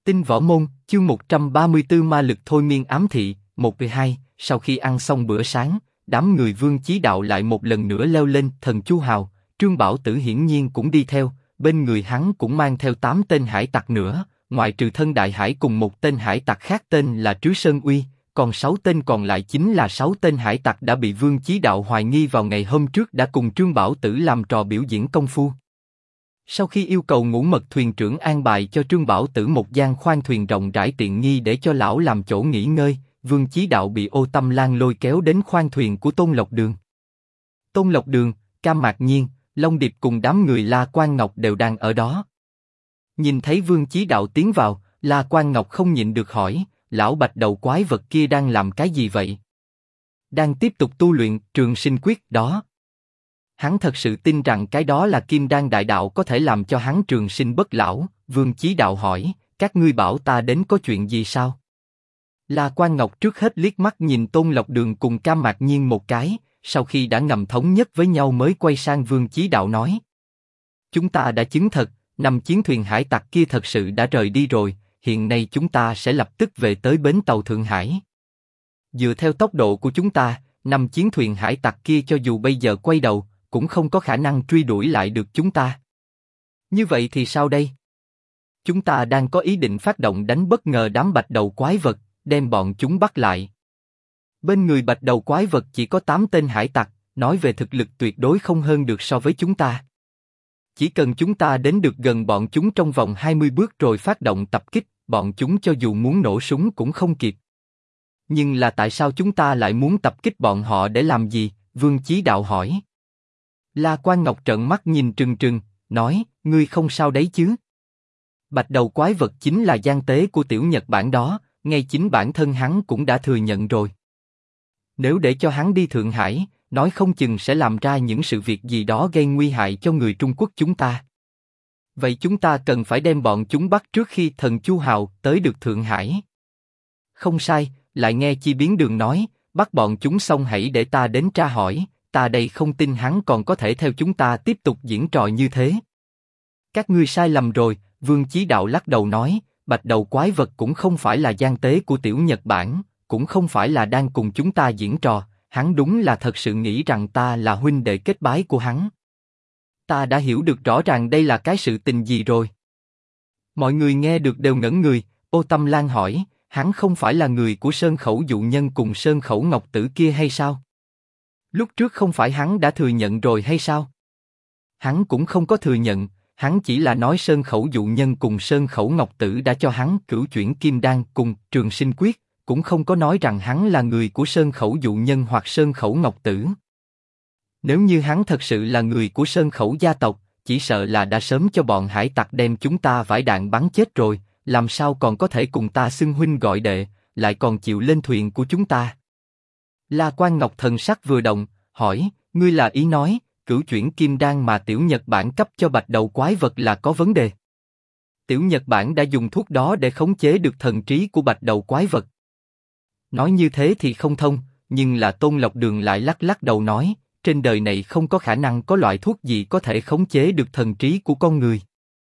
Tinh Võ Môn, chương 134 ma lực thôi miên ám thị, 1/2. Sau khi ăn xong bữa sáng, đám người Vương Chí Đạo lại một lần nữa leo lên Thần Chu Hào, Trương Bảo Tử hiển nhiên cũng đi theo, bên người hắn cũng mang theo 8 tên hải tặc nữa, ngoại trừ Thân Đại Hải cùng một tên hải tặc khác tên là Trứ Sơn Uy, còn 6 tên còn lại chính là 6 tên hải tặc đã bị Vương Chí Đạo hoài nghi vào ngày hôm trước đã cùng Trương Bảo Tử làm trò biểu diễn công phu. Sau khi yêu cầu Ngũ Mật thuyền trưởng an bài cho Trương Bảo Tử một gian khoang thuyền rộng rãi tiện nghi để cho lão làm chỗ nghỉ ngơi, Vương Chí Đạo bị Ô Tâm Lan lôi kéo đến khoang thuyền của Tôn Lộc Đường. Tôn Lộc Đường, Cam Mạc Nhiên, Long Điệp cùng đám người La Quan Ngọc đều đang ở đó. Nhìn thấy Vương Chí Đạo tiến vào, La Quan Ngọc không nhịn được hỏi, lão bạch đầu quái vật kia đang làm cái gì vậy? Đang tiếp tục tu luyện Trường Sinh Quyết đó. Hắn thật sự tin rằng cái đó là Kim Đan đại đạo có thể làm cho hắn trường sinh bất lão. Vương Chí Đạo hỏi, các ngươi bảo ta đến có chuyện gì sao? La Quan Ngọc trước hết liếc mắt nhìn Tôn Lộc Đường cùng Cam Mạc Nhiên một cái, sau khi đã ngầm thống nhất với nhau mới quay sang Vương Chí Đạo nói: chúng ta đã chứng thật, 5 chiến thuyền hải tặc kia thật sự đã rời đi rồi, hiện nay chúng ta sẽ lập tức về tới bến tàu Thượng Hải. Dựa theo tốc độ của chúng ta, 5 chiến thuyền hải tặc kia cho dù bây giờ quay đầu, cũng không có khả năng truy đuổi lại được chúng ta. Như vậy thì sao đây? Chúng ta đang có ý định phát động đánh bất ngờ đám bạch đầu quái vật, đem bọn chúng bắt lại. Bên người bạch đầu quái vật chỉ có 8 tên hải tặc, nói về thực lực tuyệt đối không hơn được so với chúng ta. Chỉ cần chúng ta đến được gần bọn chúng trong vòng 20 bước rồi phát động tập kích, bọn chúng cho dù muốn nổ súng cũng không kịp. Nhưng là tại sao chúng ta lại muốn tập kích bọn họ để làm gì? Vương Chí Đạo hỏi. La Quan Ngọc trợn mắt nhìn trừng trừng, nói, ngươi không sao đấy chứ? Bạch đầu quái vật chính là gian tế của Tiểu Nhật Bản đó, ngay chính bản thân hắn cũng đã thừa nhận rồi. Nếu để cho hắn đi Thượng Hải, nói không chừng sẽ làm ra những sự việc gì đó gây nguy hại cho người Trung Quốc chúng ta. Vậy chúng ta cần phải đem bọn chúng bắt trước khi Thần Chu Hào tới được Thượng Hải. Không sai, lại nghe Chi Biến Đường nói, bắt bọn chúng xong hãy để ta đến tra hỏi, ta đây không tin hắn còn có thể theo chúng ta tiếp tục diễn trò như thế. Các ngươi sai lầm rồi, Vương Chí Đạo lắc đầu nói, bạch đầu quái vật cũng không phải là gian tế của Tiểu Nhật Bản, cũng không phải là đang cùng chúng ta diễn trò, hắn đúng là thật sự nghĩ rằng ta là huynh đệ kết bái của hắn. Ta đã hiểu được rõ ràng đây là cái sự tình gì rồi. Mọi người nghe được đều ngẩn người. Ô Tâm Lan hỏi, hắn không phải là người của Sơn Khẩu Dụ Nhân cùng Sơn Khẩu Ngọc Tử kia hay sao? Lúc trước không phải hắn đã thừa nhận rồi hay sao? Hắn cũng không có thừa nhận, hắn chỉ là nói Sơn Khẩu Dụ Nhân cùng Sơn Khẩu Ngọc Tử đã cho hắn cửu chuyển Kim Đan cùng Trường Sinh Quyết, cũng không có nói rằng hắn là người của Sơn Khẩu Dụ Nhân hoặc Sơn Khẩu Ngọc Tử. Nếu như hắn thật sự là người của Sơn Khẩu gia tộc, chỉ sợ là đã sớm cho bọn hải tặc đem chúng ta vải đạn bắn chết rồi, làm sao còn có thể cùng ta xưng huynh gọi đệ, lại còn chịu lên thuyền của chúng ta. La Quan Ngọc thần sắc vừa động, hỏi, ngươi là ý nói, cửu chuyển Kim Đan mà Tiểu Nhật Bản cấp cho bạch đầu quái vật là có vấn đề? Tiểu Nhật Bản đã dùng thuốc đó để khống chế được thần trí của bạch đầu quái vật. Nói như thế thì không thông, nhưng là Tôn Lộc Đường lại lắc lắc đầu nói, trên đời này không có khả năng có loại thuốc gì có thể khống chế được thần trí của con người.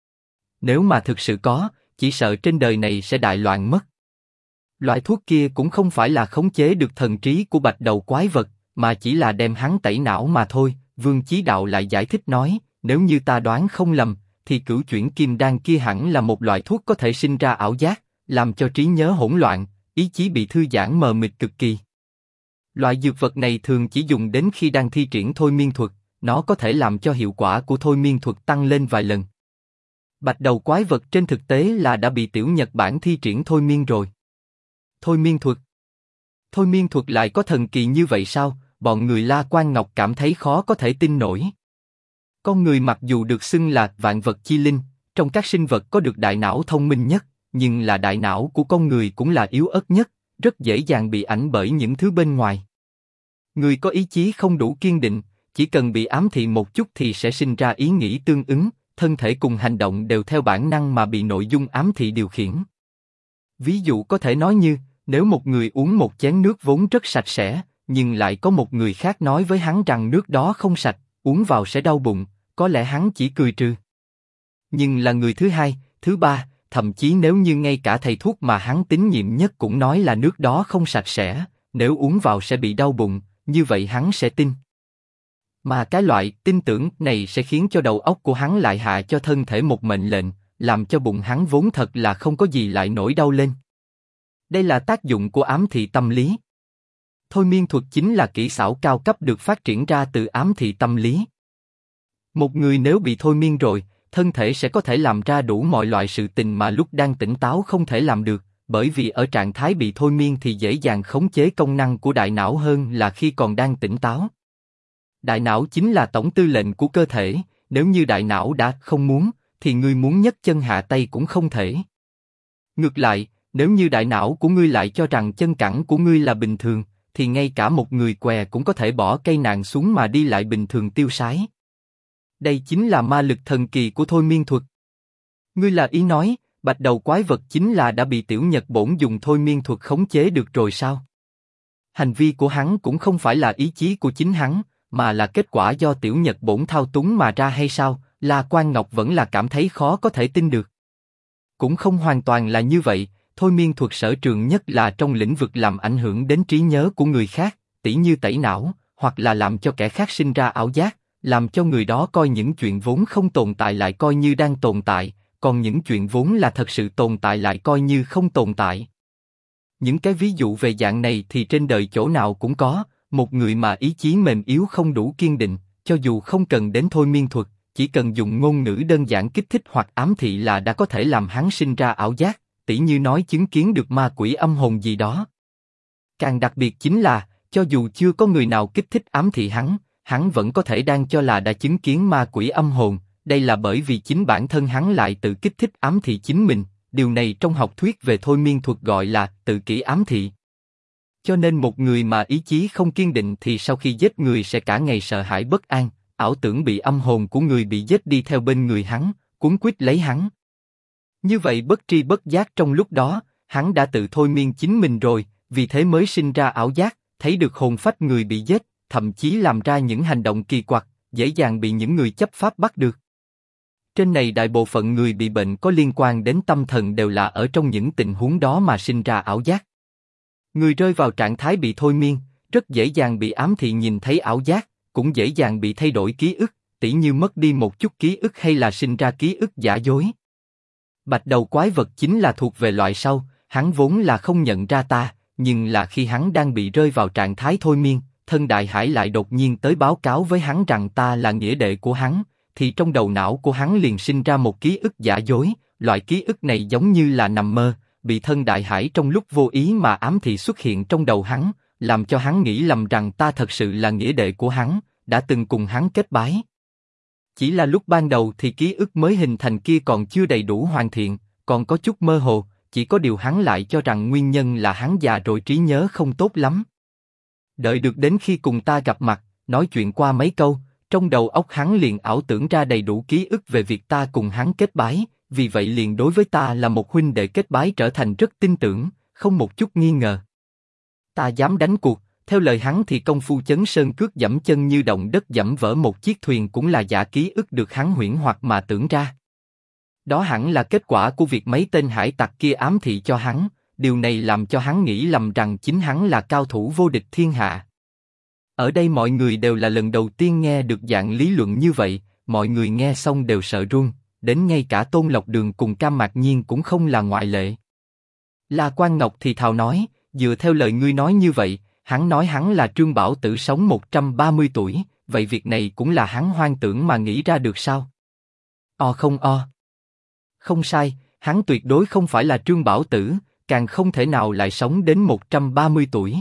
Nếu mà thực sự có, chỉ sợ trên đời này sẽ đại loạn mất. Loại thuốc kia cũng không phải là khống chế được thần trí của bạch đầu quái vật, mà chỉ là đem hắn tẩy não mà thôi. Vương Chí Đạo lại giải thích nói, nếu như ta đoán không lầm, thì cửu chuyển Kim Đan kia hẳn là một loại thuốc có thể sinh ra ảo giác, làm cho trí nhớ hỗn loạn, ý chí bị thư giãn mờ mịt cực kỳ. Loại dược vật này thường chỉ dùng đến khi đang thi triển thôi miên thuật, nó có thể làm cho hiệu quả của thôi miên thuật tăng lên vài lần. Bạch đầu quái vật trên thực tế là đã bị Tiểu Nhật Bản thi triển thôi miên rồi. Thôi miên thuật? Thôi miên thuật lại có thần kỳ như vậy sao? Bọn người La Quan Ngọc cảm thấy khó có thể tin nổi. Con người mặc dù được xưng là vạn vật chi linh, trong các sinh vật có được đại não thông minh nhất, nhưng là đại não của con người cũng là yếu ớt nhất, rất dễ dàng bị ảnh bởi những thứ bên ngoài. Người có ý chí không đủ kiên định, chỉ cần bị ám thị một chút thì sẽ sinh ra ý nghĩ tương ứng, thân thể cùng hành động đều theo bản năng mà bị nội dung ám thị điều khiển. Ví dụ có thể nói như, nếu một người uống một chén nước vốn rất sạch sẽ, nhưng lại có một người khác nói với hắn rằng nước đó không sạch, uống vào sẽ đau bụng, có lẽ hắn chỉ cười trừ. Nhưng là người thứ hai, thứ ba, thậm chí nếu như ngay cả thầy thuốc mà hắn tín nhiệm nhất cũng nói là nước đó không sạch sẽ, nếu uống vào sẽ bị đau bụng, như vậy hắn sẽ tin. Mà cái loại tin tưởng này sẽ khiến cho đầu óc của hắn lại hạ cho thân thể một mệnh lệnh, làm cho bụng hắn vốn thật là không có gì lại nổi đau lên. Đây là tác dụng của ám thị tâm lý. Thôi miên thuật chính là kỹ xảo cao cấp được phát triển ra từ ám thị tâm lý. Một người nếu bị thôi miên rồi, thân thể sẽ có thể làm ra đủ mọi loại sự tình mà lúc đang tỉnh táo không thể làm được, bởi vì ở trạng thái bị thôi miên thì dễ dàng khống chế công năng của đại não hơn là khi còn đang tỉnh táo. Đại não chính là tổng tư lệnh của cơ thể, nếu như đại não đã không muốn, thì ngươi muốn nhấc chân hạ tay cũng không thể. Ngược lại, nếu như đại não của ngươi lại cho rằng chân cẳng của ngươi là bình thường, thì ngay cả một người què cũng có thể bỏ cây nạn xuống mà đi lại bình thường tiêu sái. Đây chính là ma lực thần kỳ của thôi miên thuật. Ngươi là ý nói, bạch đầu quái vật chính là đã bị Tiểu Nhật Bổn dùng thôi miên thuật khống chế được rồi sao? Hành vi của hắn cũng không phải là ý chí của chính hắn, mà là kết quả do Tiểu Nhật Bổn thao túng mà ra hay sao? La Quang Ngọc vẫn là cảm thấy khó có thể tin được. Cũng không hoàn toàn là như vậy, thôi miên thuật sở trường nhất là trong lĩnh vực làm ảnh hưởng đến trí nhớ của người khác, tỉ như tẩy não, hoặc là làm cho kẻ khác sinh ra ảo giác, làm cho người đó coi những chuyện vốn không tồn tại lại coi như đang tồn tại, còn những chuyện vốn là thật sự tồn tại lại coi như không tồn tại. Những cái ví dụ về dạng này thì trên đời chỗ nào cũng có, một người mà ý chí mềm yếu không đủ kiên định, cho dù không cần đến thôi miên thuật, chỉ cần dùng ngôn ngữ đơn giản kích thích hoặc ám thị là đã có thể làm hắn sinh ra ảo giác, tỉ như nói chứng kiến được ma quỷ âm hồn gì đó. Càng đặc biệt chính là, cho dù chưa có người nào kích thích ám thị hắn vẫn có thể đang cho là đã chứng kiến ma quỷ âm hồn, đây là bởi vì chính bản thân hắn lại tự kích thích ám thị chính mình, điều này trong học thuyết về thôi miên thuật gọi là tự kỷ ám thị. Cho nên một người mà ý chí không kiên định thì sau khi giết người sẽ cả ngày sợ hãi bất an, ảo tưởng bị âm hồn của người bị giết đi theo bên người hắn, cuốn quýt lấy hắn. Như vậy bất tri bất giác trong lúc đó, hắn đã tự thôi miên chính mình rồi, vì thế mới sinh ra ảo giác, thấy được hồn phách người bị giết, thậm chí làm ra những hành động kỳ quặc, dễ dàng bị những người chấp pháp bắt được. Trên này đại bộ phận người bị bệnh có liên quan đến tâm thần đều là ở trong những tình huống đó mà sinh ra ảo giác. Người rơi vào trạng thái bị thôi miên, rất dễ dàng bị ám thị nhìn thấy ảo giác, cũng dễ dàng bị thay đổi ký ức, tỉ như mất đi một chút ký ức hay là sinh ra ký ức giả dối. Bạch đầu quái vật chính là thuộc về loại sau, hắn vốn là không nhận ra ta, nhưng là khi hắn đang bị rơi vào trạng thái thôi miên, thân đại hải lại đột nhiên tới báo cáo với hắn rằng ta là nghĩa đệ của hắn, thì trong đầu não của hắn liền sinh ra một ký ức giả dối, loại ký ức này giống như là nằm mơ, bị thân đại hải trong lúc vô ý mà ám thị xuất hiện trong đầu hắn, làm cho hắn nghĩ lầm rằng ta thật sự là nghĩa đệ của hắn, đã từng cùng hắn kết bái. Chỉ là lúc ban đầu thì ký ức mới hình thành kia còn chưa đầy đủ hoàn thiện, còn có chút mơ hồ, chỉ có điều hắn lại cho rằng nguyên nhân là hắn già rồi trí nhớ không tốt lắm. Đợi được đến khi cùng ta gặp mặt, nói chuyện qua mấy câu, trong đầu óc hắn liền ảo tưởng ra đầy đủ ký ức về việc ta cùng hắn kết bái, vì vậy liền đối với ta là một huynh đệ kết bái trở thành rất tin tưởng, không một chút nghi ngờ. Ta dám đánh cuộc, theo lời hắn thì công phu chấn sơn cước dẫm chân như động đất dẫm vỡ một chiếc thuyền cũng là giả ký ức được hắn huyễn hoặc mà tưởng ra. Đó hẳn là kết quả của việc mấy tên hải tặc kia ám thị cho hắn, điều này làm cho hắn nghĩ lầm rằng chính hắn là cao thủ vô địch thiên hạ. Ở đây mọi người đều là lần đầu tiên nghe được dạng lý luận như vậy, mọi người nghe xong đều sợ run, đến ngay cả Tôn Lộc Đường cùng Cam Mạc Nhiên cũng không là ngoại lệ. La Quang Ngọc thì thào nói, dựa theo lời ngươi nói như vậy, hắn nói hắn là Trương Bảo Tử sống 130 tuổi, vậy việc này cũng là hắn hoang tưởng mà nghĩ ra được sao? Không. Không sai, hắn tuyệt đối không phải là Trương Bảo Tử, càng không thể nào lại sống đến 130 tuổi.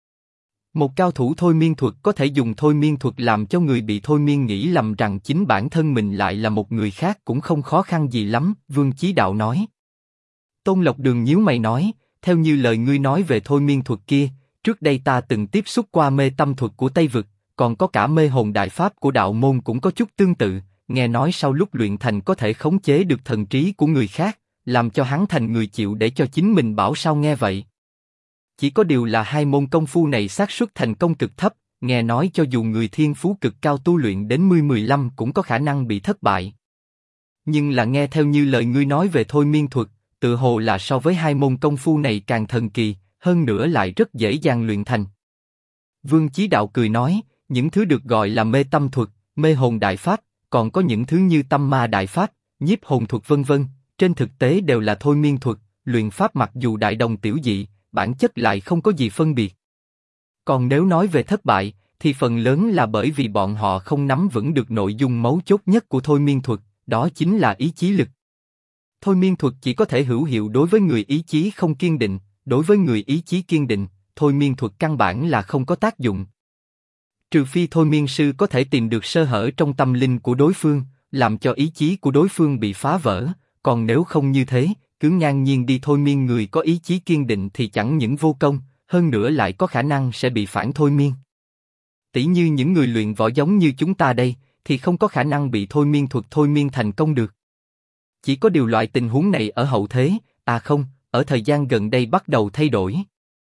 Một cao thủ thôi miên thuật có thể dùng thôi miên thuật làm cho người bị thôi miên nghĩ lầm rằng chính bản thân mình lại là một người khác cũng không khó khăn gì lắm, Vương Chí Đạo nói. Tôn Lộc Đường nhíu mày nói, theo như lời ngươi nói về thôi miên thuật kia, trước đây ta từng tiếp xúc qua mê tâm thuật của Tây Vực, còn có cả mê hồn đại pháp của đạo môn cũng có chút tương tự, nghe nói sau lúc luyện thành có thể khống chế được thần trí của người khác, làm cho hắn thành người chịu để cho chính mình bảo sao nghe vậy. Chỉ có điều là hai môn công phu này xác suất thành công cực thấp, nghe nói cho dù người thiên phú cực cao tu luyện đến 10-15 cũng có khả năng bị thất bại. Nhưng là nghe theo như lời ngươi nói về thôi miên thuật, tự hồ là so với hai môn công phu này càng thần kỳ, hơn nữa lại rất dễ dàng luyện thành. Vương Chí Đạo cười nói, những thứ được gọi là mê tâm thuật, mê hồn đại pháp, còn có những thứ như tâm ma đại pháp, nhiếp hồn thuật vân vân, trên thực tế đều là thôi miên thuật, luyện pháp mặc dù đại đồng tiểu dị, bản chất lại không có gì phân biệt. Còn nếu nói về thất bại, thì phần lớn là bởi vì bọn họ không nắm vững được nội dung mấu chốt nhất của thôi miên thuật, đó chính là ý chí lực. Thôi miên thuật chỉ có thể hữu hiệu đối với người ý chí không kiên định, đối với người ý chí kiên định, thôi miên thuật căn bản là không có tác dụng. Trừ phi thôi miên sư có thể tìm được sơ hở trong tâm linh của đối phương, làm cho ý chí của đối phương bị phá vỡ, còn nếu không như thế, cứ ngang nhiên đi thôi miên người có ý chí kiên định thì chẳng những vô công, hơn nữa lại có khả năng sẽ bị phản thôi miên. Tỷ như những người luyện võ giống như chúng ta đây, thì không có khả năng bị thôi miên thuật thôi miên thành công được. Chỉ có điều loại tình huống này ở hậu thế, không, ở thời gian gần đây bắt đầu thay đổi.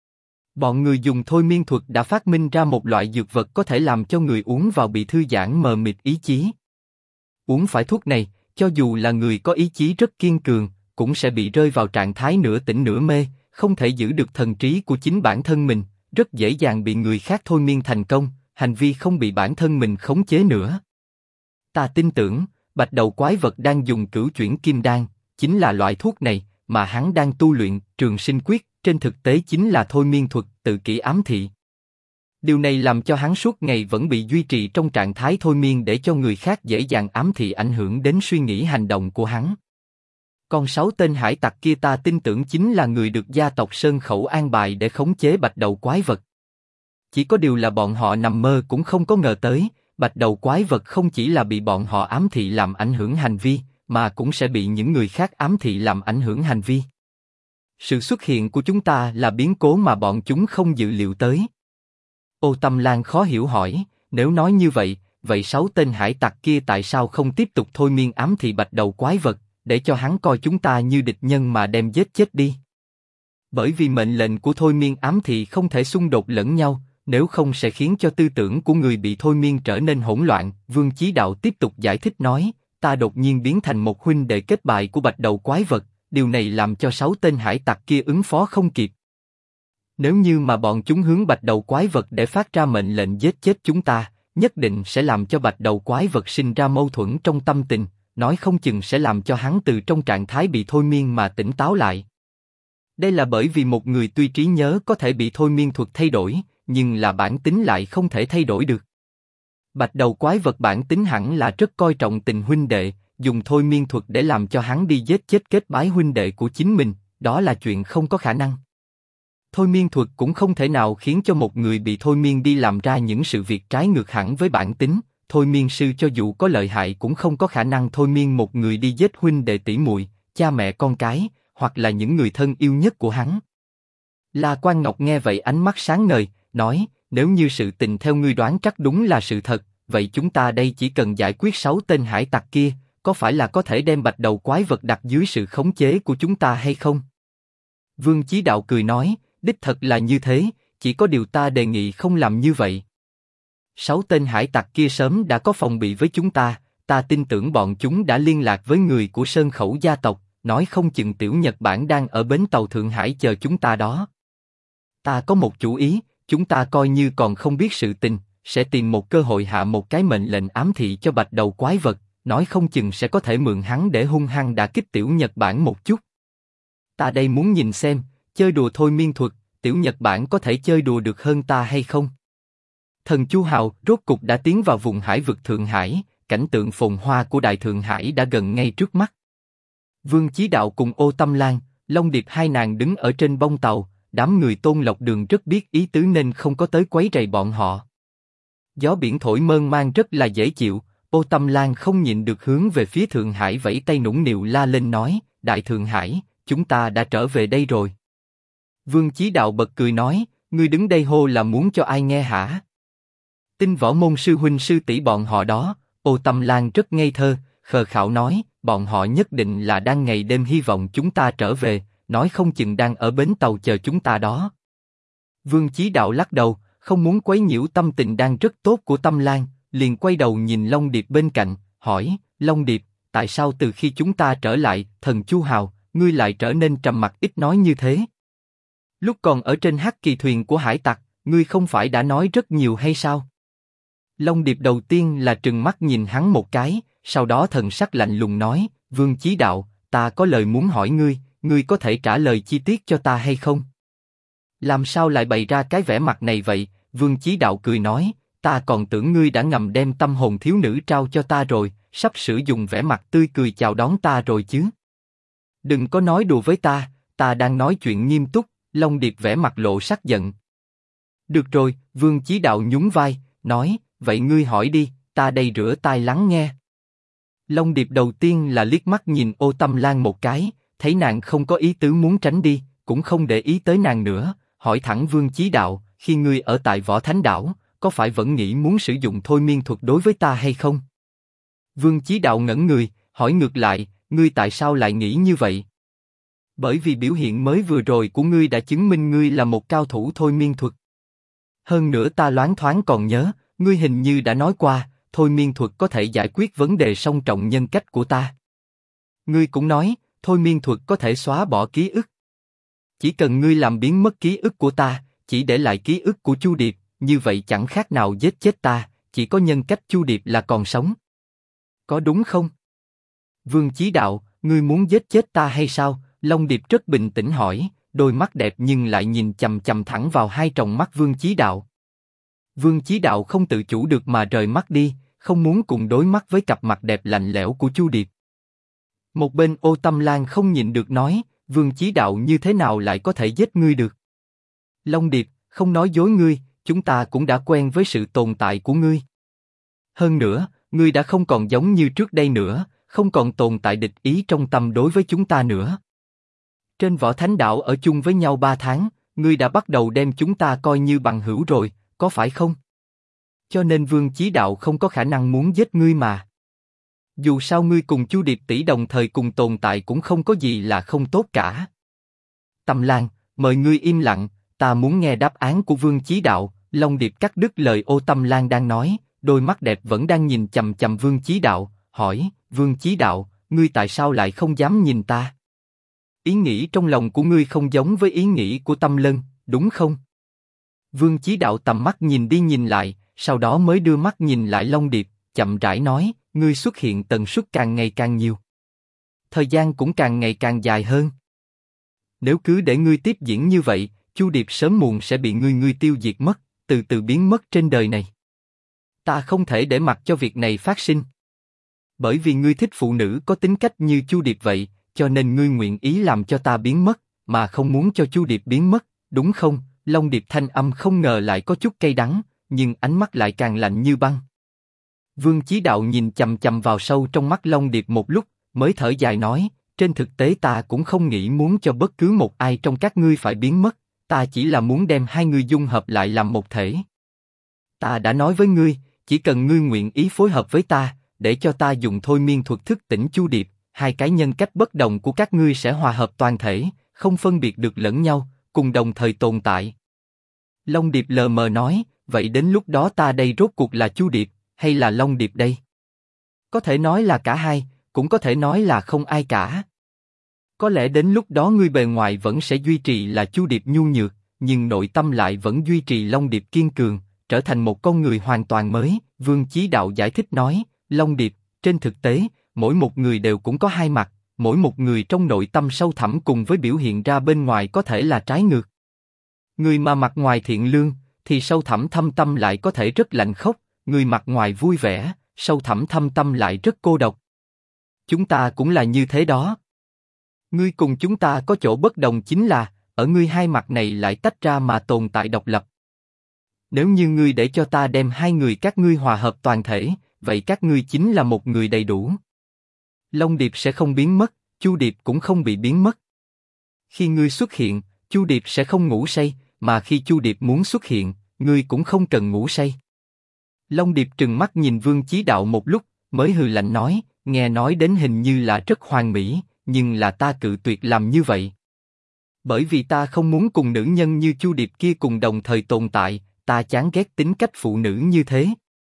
Bọn người dùng thôi miên thuật đã phát minh ra một loại dược vật có thể làm cho người uống vào bị thư giãn mờ mịt ý chí. Uống phải thuốc này, cho dù là người có ý chí rất kiên cường, cũng sẽ bị rơi vào trạng thái nửa tỉnh nửa mê, không thể giữ được thần trí của chính bản thân mình, rất dễ dàng bị người khác thôi miên thành công, hành vi không bị bản thân mình khống chế nữa. Ta tin tưởng, bạch đầu quái vật đang dùng cửu chuyển kim đan, chính là loại thuốc này, mà hắn đang tu luyện trường sinh quyết, trên thực tế chính là thôi miên thuật, tự kỷ ám thị. Điều này làm cho hắn suốt ngày vẫn bị duy trì trong trạng thái thôi miên để cho người khác dễ dàng ám thị ảnh hưởng đến suy nghĩ hành động của hắn. Còn 6 tên hải tặc kia ta tin tưởng chính là người được gia tộc Sơn Khẩu an bài để khống chế bạch đầu quái vật. Chỉ có điều là bọn họ nằm mơ cũng không có ngờ tới, bạch đầu quái vật không chỉ là bị bọn họ ám thị làm ảnh hưởng hành vi, mà cũng sẽ bị những người khác ám thị làm ảnh hưởng hành vi. Sự xuất hiện của chúng ta là biến cố mà bọn chúng không dự liệu tới. Ô Tâm Lan khó hiểu hỏi, nếu nói như vậy, vậy 6 tên hải tặc kia tại sao không tiếp tục thôi miên ám thị bạch đầu quái vật, để cho hắn coi chúng ta như địch nhân mà đem giết chết đi? Bởi vì mệnh lệnh của thôi miên ám thị không thể xung đột lẫn nhau, nếu không sẽ khiến cho tư tưởng của người bị thôi miên trở nên hỗn loạn. Vương Chí Đạo tiếp tục giải thích nói, ta đột nhiên biến thành một huynh đệ kết bại của bạch đầu quái vật, điều này làm cho 6 tên hải tặc kia ứng phó không kịp. Nếu như mà bọn chúng hướng bạch đầu quái vật để phát ra mệnh lệnh giết chết chúng ta, nhất định sẽ làm cho bạch đầu quái vật sinh ra mâu thuẫn trong tâm tình, nói không chừng sẽ làm cho hắn từ trong trạng thái bị thôi miên mà tỉnh táo lại. Đây là bởi vì một người tuy trí nhớ có thể bị thôi miên thuật thay đổi, nhưng là bản tính lại không thể thay đổi được. Bạch đầu quái vật bản tính hẳn là rất coi trọng tình huynh đệ, dùng thôi miên thuật để làm cho hắn đi giết chết kết bái huynh đệ của chính mình, đó là chuyện không có khả năng. Thôi miên thuật cũng không thể nào khiến cho một người bị thôi miên đi làm ra những sự việc trái ngược hẳn với bản tính. Thôi miên sư cho dù có lợi hại cũng không có khả năng thôi miên một người đi giết huynh đệ tỷ muội, cha mẹ con cái, hoặc là những người thân yêu nhất của hắn. La Quan Ngọc nghe vậy ánh mắt sáng ngời, nói, nếu như sự tình theo ngươi đoán chắc đúng là sự thật, vậy chúng ta đây chỉ cần giải quyết 6 tên hải tặc kia, có phải là có thể đem bạch đầu quái vật đặt dưới sự khống chế của chúng ta hay không? Vương Chí Đạo cười nói, đích thật là như thế, chỉ có điều ta đề nghị không làm như vậy. 6 tên hải tặc kia sớm đã có phòng bị với chúng ta tin tưởng bọn chúng đã liên lạc với người của Sơn Khẩu gia tộc, nói không chừng tiểu Nhật Bản đang ở bến tàu Thượng Hải chờ chúng ta đó. Ta có một chủ ý, chúng ta coi như còn không biết sự tình, sẽ tìm một cơ hội hạ một cái mệnh lệnh ám thị cho bạch đầu quái vật, nói không chừng sẽ có thể mượn hắn để hung hăng đả kích tiểu Nhật Bản một chút. Ta đây muốn nhìn xem, chơi đùa thôi miên thuật, tiểu Nhật Bản có thể chơi đùa được hơn ta hay không? Thần Chu Hào rốt cục đã tiến vào vùng hải vực Thượng Hải, cảnh tượng phồn hoa của Đại Thượng Hải đã gần ngay trước mắt. Vương Chí Đạo cùng Ô Tâm Lan, Long Điệp hai nàng đứng ở trên bông tàu, đám người Tôn Lộc Đường rất biết ý tứ nên không có tới quấy rầy bọn họ. Gió biển thổi mơn man rất là dễ chịu, Ô Tâm Lan không nhịn được hướng về phía Thượng Hải vẫy tay nũng nịu la lên nói, Đại Thượng Hải, chúng ta đã trở về đây rồi. Vương Chí Đạo bật cười nói, ngươi đứng đây hô là muốn cho ai nghe hả? Tin võ môn sư huynh sư tỷ bọn họ đó. Ô Tâm Lan rất ngây thơ, khờ khạo nói, bọn họ nhất định là đang ngày đêm hy vọng chúng ta trở về, nói không chừng đang ở bến tàu chờ chúng ta đó. Vương Chí Đạo lắc đầu, không muốn quấy nhiễu tâm tình đang rất tốt của Tâm Lan, liền quay đầu nhìn Long Điệp bên cạnh, hỏi, Long Điệp, tại sao từ khi chúng ta trở lại, thần Chu Hào, ngươi lại trở nên trầm mặc ít nói như thế? Lúc còn ở trên hắc kỳ thuyền của hải tặc, ngươi không phải đã nói rất nhiều hay sao? Long Điệp đầu tiên là trừng mắt nhìn hắn một cái, sau đó thần sắc lạnh lùng nói, Vương Chí Đạo, ta có lời muốn hỏi ngươi, ngươi có thể trả lời chi tiết cho ta hay không? Làm sao lại bày ra cái vẻ mặt này vậy? Vương Chí Đạo cười nói, ta còn tưởng ngươi đã ngầm đem tâm hồn thiếu nữ trao cho ta rồi, sắp sửa dùng vẻ mặt tươi cười chào đón ta rồi chứ? Đừng có nói đùa với ta đang nói chuyện nghiêm túc. Long Điệp vẻ mặt lộ sắc giận. Được rồi, Vương Chí Đạo nhún vai, nói, vậy ngươi hỏi đi, ta đây rửa tai lắng nghe. Long Điệp đầu tiên là liếc mắt nhìn Ô Tâm Lan một cái, thấy nàng không có ý tứ muốn tránh đi, cũng không để ý tới nàng nữa, hỏi thẳng Vương Chí Đạo, khi ngươi ở tại Võ Thánh Đảo, có phải vẫn nghĩ muốn sử dụng thôi miên thuật đối với ta hay không? Vương Chí Đạo ngẩn người, hỏi ngược lại, ngươi tại sao lại nghĩ như vậy? Bởi vì biểu hiện mới vừa rồi của ngươi đã chứng minh ngươi là một cao thủ thôi miên thuật. Hơn nữa ta loáng thoáng còn nhớ, ngươi hình như đã nói qua, thôi miên thuật có thể giải quyết vấn đề song trọng nhân cách của ta. Ngươi cũng nói, thôi miên thuật có thể xóa bỏ ký ức. Chỉ cần ngươi làm biến mất ký ức của ta, chỉ để lại ký ức của Chu Điệp, như vậy chẳng khác nào giết chết ta, chỉ có nhân cách Chu Điệp là còn sống. Có đúng không? Vương Chí Đạo, ngươi muốn giết chết ta hay sao? Long Điệp rất bình tĩnh hỏi, đôi mắt đẹp nhưng lại nhìn chằm chằm thẳng vào hai tròng mắt Vương Chí Đạo. Vương Chí Đạo không tự chủ được mà rời mắt đi, không muốn cùng đối mắt với cặp mặt đẹp lạnh lẽo của Chu Điệp. Một bên Ô Tâm Lan không nhịn được nói, Vương Chí Đạo như thế nào lại có thể giết ngươi được? Long Điệp, không nói dối ngươi, chúng ta cũng đã quen với sự tồn tại của ngươi. Hơn nữa, ngươi đã không còn giống như trước đây nữa, không còn tồn tại địch ý trong tâm đối với chúng ta nữa. Trên Võ Thánh Đảo ở chung với nhau 3 tháng, ngươi đã bắt đầu đem chúng ta coi như bằng hữu rồi, có phải không? Cho nên Vương Chí Đạo không có khả năng muốn giết ngươi mà. Dù sao ngươi cùng Chu Điệp tỷ đồng thời cùng tồn tại cũng không có gì là không tốt cả. Tâm Lan, mời ngươi im lặng, ta muốn nghe đáp án của Vương Chí Đạo. Long Điệp cắt đứt lời Ô Tâm Lan đang nói, đôi mắt đẹp vẫn đang nhìn chằm chằm Vương Chí Đạo, hỏi, Vương Chí Đạo, ngươi tại sao lại không dám nhìn ta? Ý nghĩ trong lòng của ngươi không giống với ý nghĩ của Tâm Lân, đúng không? Vương Chí Đạo tầm mắt nhìn đi nhìn lại, sau đó mới đưa mắt nhìn lại Long Điệp, chậm rãi nói, ngươi xuất hiện tần suất càng ngày càng nhiều. Thời gian cũng càng ngày càng dài hơn. Nếu cứ để ngươi tiếp diễn như vậy, Chu Điệp sớm muộn sẽ bị ngươi tiêu diệt mất, từ từ biến mất trên đời này. Ta không thể để mặc cho việc này phát sinh. Bởi vì ngươi thích phụ nữ có tính cách như Chu Điệp vậy, cho nên ngươi nguyện ý làm cho ta biến mất, mà không muốn cho Chu Điệp biến mất, đúng không? Long Điệp thanh âm không ngờ lại có chút cay đắng, nhưng ánh mắt lại càng lạnh như băng. Vương Chí Đạo nhìn chằm chằm vào sâu trong mắt Long Điệp một lúc, mới thở dài nói, trên thực tế ta cũng không nghĩ muốn cho bất cứ một ai trong các ngươi phải biến mất, ta chỉ là muốn đem hai người dung hợp lại làm một thể. Ta đã nói với ngươi, chỉ cần ngươi nguyện ý phối hợp với ta, để cho ta dùng thôi miên thuật thức tỉnh Chu Điệp, hai cái nhân cách bất đồng của các ngươi sẽ hòa hợp toàn thể, không phân biệt được lẫn nhau, cùng đồng thời tồn tại. Long Điệp lờ mờ nói, vậy đến lúc đó ta đây rốt cuộc là Chu Điệp, hay là Long Điệp đây? Có thể nói là cả hai, cũng có thể nói là không ai cả. Có lẽ đến lúc đó ngươi bề ngoài vẫn sẽ duy trì là Chu Điệp nhu nhược, nhưng nội tâm lại vẫn duy trì Long Điệp kiên cường, trở thành một con người hoàn toàn mới. Vương Chí Đạo giải thích nói, Long Điệp, trên thực tế, mỗi một người đều cũng có hai mặt, mỗi một người trong nội tâm sâu thẳm cùng với biểu hiện ra bên ngoài có thể là trái ngược. Người mà mặt ngoài thiện lương, thì sâu thẳm thâm tâm lại có thể rất lạnh khốc, người mặt ngoài vui vẻ, sâu thẳm thâm tâm lại rất cô độc. Chúng ta cũng là như thế đó. Ngươi cùng chúng ta có chỗ bất đồng chính là, ở ngươi hai mặt này lại tách ra mà tồn tại độc lập. Nếu như ngươi để cho ta đem hai người các ngươi hòa hợp toàn thể, vậy các ngươi chính là một người đầy đủ. Long Điệp sẽ không biến mất, Chu Điệp cũng không bị biến mất. Khi ngươi xuất hiện, Chu Điệp sẽ không ngủ say, mà khi Chu Điệp muốn xuất hiện, ngươi cũng không cần ngủ say. Long Điệp trừng mắt nhìn Vương Chí Đạo một lúc, mới hừ lạnh nói, nghe nói đến hình như là rất hoàn mỹ, nhưng là ta cự tuyệt làm như vậy. Bởi vì ta không muốn cùng nữ nhân như Chu Điệp kia cùng đồng thời tồn tại, ta chán ghét tính cách phụ nữ như thế.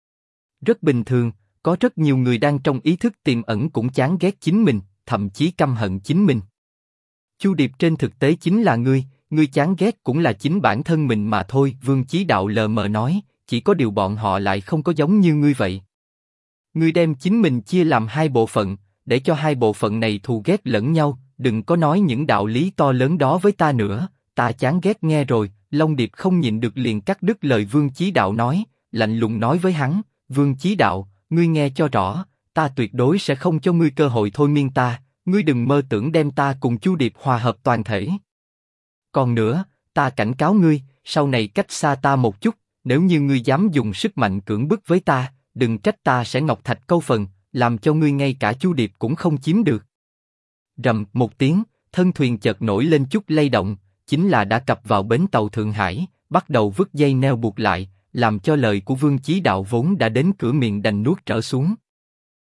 Rất bình thường, có rất nhiều người đang trong ý thức tiềm ẩn cũng chán ghét chính mình, thậm chí căm hận chính mình. Chu Điệp trên thực tế chính là ngươi chán ghét cũng là chính bản thân mình mà thôi. Vương Chí Đạo lờ mờ nói, chỉ có điều bọn họ lại không có giống như ngươi vậy. Ngươi đem chính mình chia làm hai bộ phận, để cho hai bộ phận này thù ghét lẫn nhau, đừng có nói những đạo lý to lớn đó với ta nữa, ta chán ghét nghe rồi. Long Điệp không nhịn được liền cắt đứt lời Vương Chí Đạo nói, lạnh lùng nói với hắn, Vương Chí Đạo, ngươi nghe cho rõ, ta tuyệt đối sẽ không cho ngươi cơ hội thôi miên ta, ngươi đừng mơ tưởng đem ta cùng Chu Điệp hòa hợp toàn thể. Còn nữa, ta cảnh cáo ngươi, sau này cách xa ta một chút, nếu như ngươi dám dùng sức mạnh cưỡng bức với ta, đừng trách ta sẽ ngọc thạch câu phần, làm cho ngươi ngay cả Chu Điệp cũng không chiếm được. Rầm một tiếng, thân thuyền chợt nổi lên chút lay động, chính là đã cập vào bến tàu Thượng Hải, bắt đầu vứt dây neo buộc lại, làm cho lời của Vương Chí Đạo vốn đã đến cửa miệng đành nuốt trở xuống.